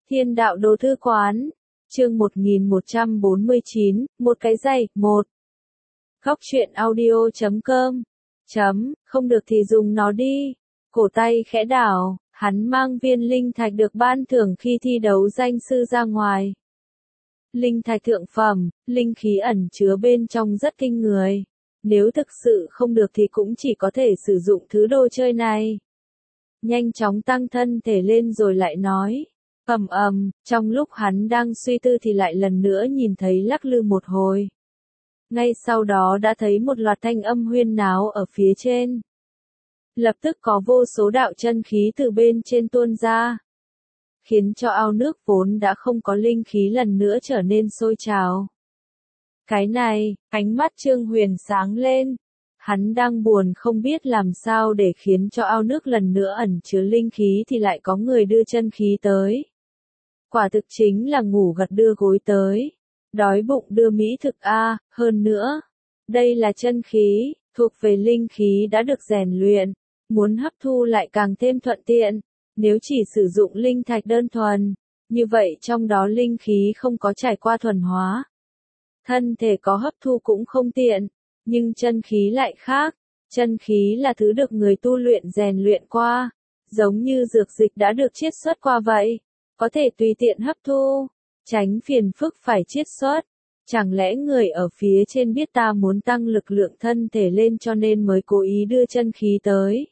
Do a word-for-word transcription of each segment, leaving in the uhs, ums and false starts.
Thiên đạo đồ thư quán. Chương một nghìn một trăm bốn mươi chín, một cái giày, một. Góc truyện audio chấm com. Chấm, không được thì dùng nó đi. Cổ tay khẽ đảo, hắn mang viên linh thạch được ban thưởng khi thi đấu danh sư ra ngoài. Linh thạch thượng phẩm, linh khí ẩn chứa bên trong rất kinh người. Nếu thực sự không được thì cũng chỉ có thể sử dụng thứ đồ chơi này. Nhanh chóng tăng thân thể lên rồi lại nói. Ầm ầm, trong lúc hắn đang suy tư thì lại lần nữa nhìn thấy lắc lư một hồi. Ngay sau đó đã thấy một loạt thanh âm huyên náo ở phía trên. Lập tức có vô số đạo chân khí từ bên trên tuôn ra, khiến cho ao nước vốn đã không có linh khí lần nữa trở nên sôi trào. Cái này, ánh mắt Trương Huyền sáng lên. Hắn đang buồn không biết làm sao để khiến cho ao nước lần nữa ẩn chứa linh khí thì lại có người đưa chân khí tới. Quả thực chính là ngủ gật đưa gối tới. Đói bụng đưa mỹ thực a, hơn nữa. Đây là chân khí, thuộc về linh khí đã được rèn luyện. Muốn hấp thu lại càng thêm thuận tiện. Nếu chỉ sử dụng linh thạch đơn thuần, như vậy trong đó linh khí không có trải qua thuần hóa. Thân thể có hấp thu cũng không tiện, nhưng chân khí lại khác. Chân khí là thứ được người tu luyện rèn luyện qua, giống như dược dịch đã được chiết xuất qua vậy, có thể tùy tiện hấp thu, tránh phiền phức phải chiết xuất. Chẳng lẽ người ở phía trên biết ta muốn tăng lực lượng thân thể lên cho nên mới cố ý đưa chân khí tới?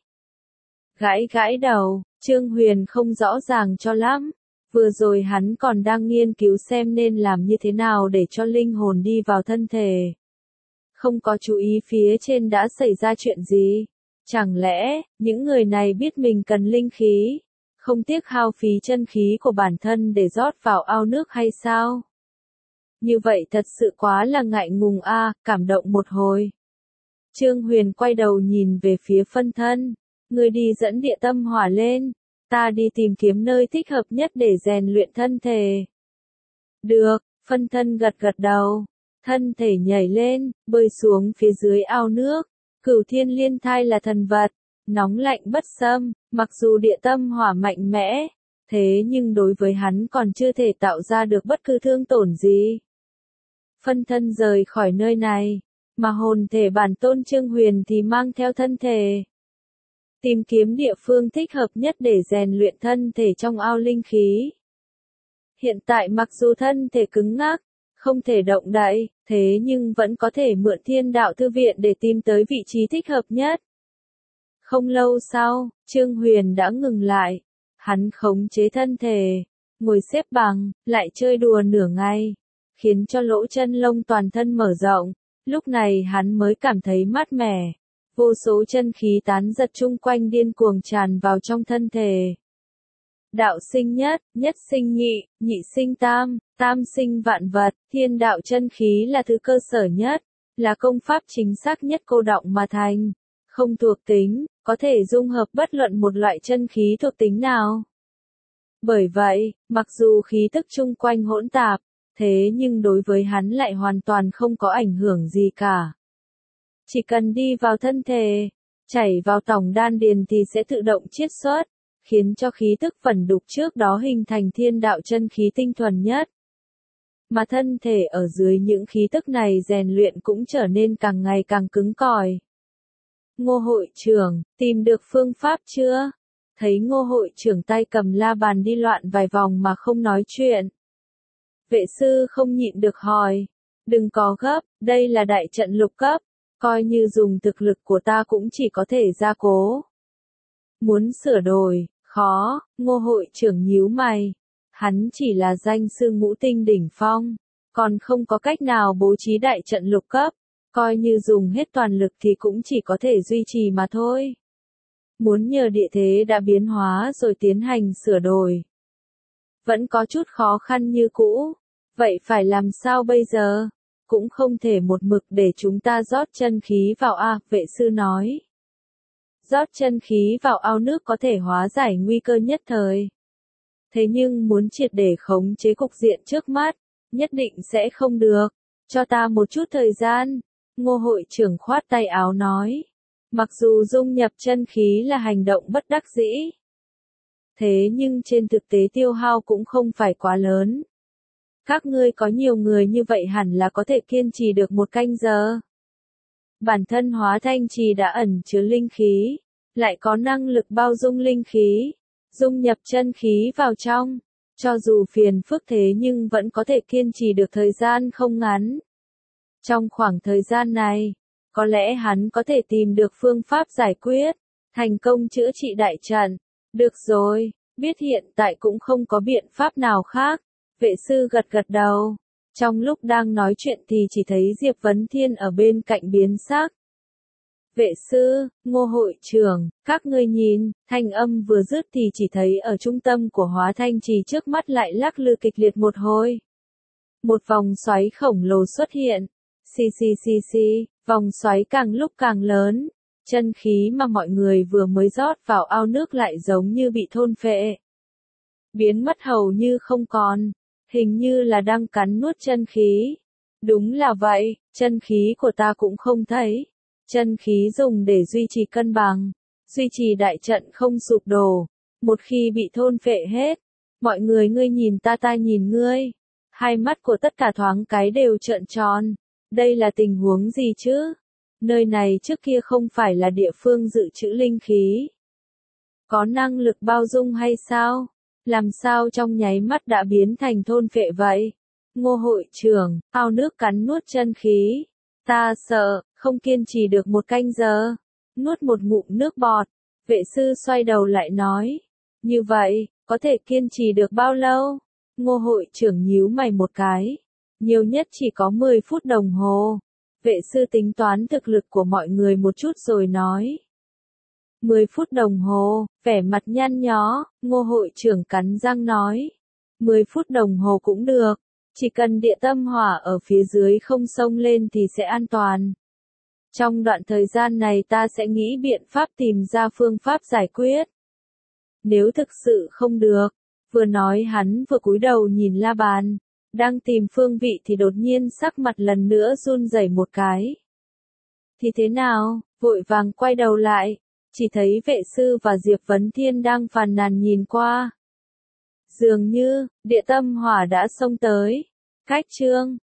Gãi gãi đầu, Trương Huyền không rõ ràng cho lắm. Vừa rồi hắn còn đang nghiên cứu xem nên làm như thế nào để cho linh hồn đi vào thân thể. Không có chú ý phía trên đã xảy ra chuyện gì. Chẳng lẽ, những người này biết mình cần linh khí, không tiếc hao phí chân khí của bản thân để rót vào ao nước hay sao? Như vậy thật sự quá là ngại ngùng a, cảm động một hồi. Trương Huyền quay đầu nhìn về phía phân thân. Người đi dẫn địa tâm hỏa lên. Ta đi tìm kiếm nơi thích hợp nhất để rèn luyện thân thể. Được, phân thân gật gật đầu. Thân thể nhảy lên, bơi xuống phía dưới ao nước. Cửu thiên liên thai là thần vật, nóng lạnh bất xâm, mặc dù địa tâm hỏa mạnh mẽ, thế nhưng đối với hắn còn chưa thể tạo ra được bất cứ thương tổn gì. Phân thân rời khỏi nơi này, mà hồn thể bản tôn Trương Huyền thì mang theo thân thể. Tìm kiếm địa phương thích hợp nhất để rèn luyện thân thể trong ao linh khí. Hiện tại mặc dù thân thể cứng ngắc, không thể động đậy, thế nhưng vẫn có thể mượn thiên đạo thư viện để tìm tới vị trí thích hợp nhất. Không lâu sau, Trương Huyền đã ngừng lại. Hắn khống chế thân thể, ngồi xếp bằng, lại chơi đùa nửa ngày, khiến cho lỗ chân lông toàn thân mở rộng. Lúc này hắn mới cảm thấy mát mẻ. Vô số chân khí tán giật chung quanh điên cuồng tràn vào trong thân thể. Đạo sinh nhất, nhất sinh nhị, nhị sinh tam, tam sinh vạn vật, thiên đạo chân khí là thứ cơ sở nhất, là công pháp chính xác nhất cô đọng mà thành, không thuộc tính, có thể dung hợp bất luận một loại chân khí thuộc tính nào. Bởi vậy, mặc dù khí tức chung quanh hỗn tạp, thế nhưng đối với hắn lại hoàn toàn không có ảnh hưởng gì cả. Chỉ cần đi vào thân thể, chảy vào tổng đan điền thì sẽ tự động chiết xuất, khiến cho khí tức vẩn đục trước đó hình thành thiên đạo chân khí tinh thuần nhất. Mà thân thể ở dưới những khí tức này rèn luyện cũng trở nên càng ngày càng cứng cỏi. Ngô hội trưởng, tìm được phương pháp chưa? Thấy Ngô hội trưởng tay cầm la bàn đi loạn vài vòng mà không nói chuyện. Vệ sư không nhịn được hỏi. Đừng có gấp, đây là đại trận lục cấp. Coi như dùng thực lực của ta cũng chỉ có thể gia cố. Muốn sửa đổi, khó, Ngô hội trưởng nhíu mày. Hắn chỉ là danh sư ngũ tinh đỉnh phong, còn không có cách nào bố trí đại trận lục cấp. Coi như dùng hết toàn lực thì cũng chỉ có thể duy trì mà thôi. Muốn nhờ địa thế đã biến hóa rồi tiến hành sửa đổi. Vẫn có chút khó khăn như cũ. Vậy phải làm sao bây giờ? Cũng không thể một mực để chúng ta rót chân khí vào a, vệ sư nói. Rót chân khí vào ao nước có thể hóa giải nguy cơ nhất thời. Thế nhưng muốn triệt để khống chế cục diện trước mắt, nhất định sẽ không được. Cho ta một chút thời gian, Ngô hội trưởng khoát tay áo nói. Mặc dù dung nhập chân khí là hành động bất đắc dĩ, thế nhưng trên thực tế tiêu hao cũng không phải quá lớn. Các ngươi có nhiều người như vậy hẳn là có thể kiên trì được một canh giờ. Bản thân hóa thanh trì đã ẩn chứa linh khí, lại có năng lực bao dung linh khí, dung nhập chân khí vào trong, cho dù phiền phức thế nhưng vẫn có thể kiên trì được thời gian không ngắn. Trong khoảng thời gian này, có lẽ hắn có thể tìm được phương pháp giải quyết, thành công chữa trị đại trận. Được rồi, biết hiện tại cũng không có biện pháp nào khác. Vệ sư gật gật đầu. Trong lúc đang nói chuyện thì chỉ thấy Diệp Vấn Thiên ở bên cạnh biến sắc. Vệ sư, Ngô hội trưởng, các ngươi nhìn, thanh âm vừa dứt thì chỉ thấy ở trung tâm của hóa thanh trì trước mắt lại lắc lư kịch liệt một hồi. Một vòng xoáy khổng lồ xuất hiện. Xì xì xì xì, vòng xoáy càng lúc càng lớn. Chân khí mà mọi người vừa mới rót vào ao nước lại giống như bị thôn phệ. Biến mất hầu như không còn. Hình như là đang cắn nuốt chân khí. Đúng là vậy, chân khí của ta cũng không thấy. Chân khí dùng để duy trì cân bằng, duy trì đại trận không sụp đổ. Một khi bị thôn phệ hết, mọi người ngươi nhìn ta ta nhìn ngươi. Hai mắt của tất cả thoáng cái đều trợn tròn. Đây là tình huống gì chứ? Nơi này trước kia không phải là địa phương dự trữ linh khí. Có năng lực bao dung hay sao? Làm sao trong nháy mắt đã biến thành thôn phệ vậy? Ngô hội trưởng, ao nước cắn nuốt chân khí. Ta sợ, không kiên trì được một canh giờ. Nuốt một ngụm nước bọt. Vệ sư xoay đầu lại nói. Như vậy, có thể kiên trì được bao lâu? Ngô hội trưởng nhíu mày một cái. Nhiều nhất chỉ có mười phút đồng hồ. Vệ sư tính toán thực lực của mọi người một chút rồi nói. mười phút đồng hồ, vẻ mặt nhăn nhó, Ngô hội trưởng cắn răng nói. mười phút đồng hồ cũng được, chỉ cần địa tâm hỏa ở phía dưới không xông lên thì sẽ an toàn. Trong đoạn thời gian này ta sẽ nghĩ biện pháp tìm ra phương pháp giải quyết. Nếu thực sự không được, vừa nói hắn vừa cúi đầu nhìn la bàn, đang tìm phương vị thì đột nhiên sắc mặt lần nữa run rẩy một cái. Thì thế nào, vội vàng quay đầu lại. Chỉ thấy vệ sư và Diệp Vấn Thiên đang phàn nàn nhìn qua. Dường như, địa tâm hỏa đã xông tới. Cách chương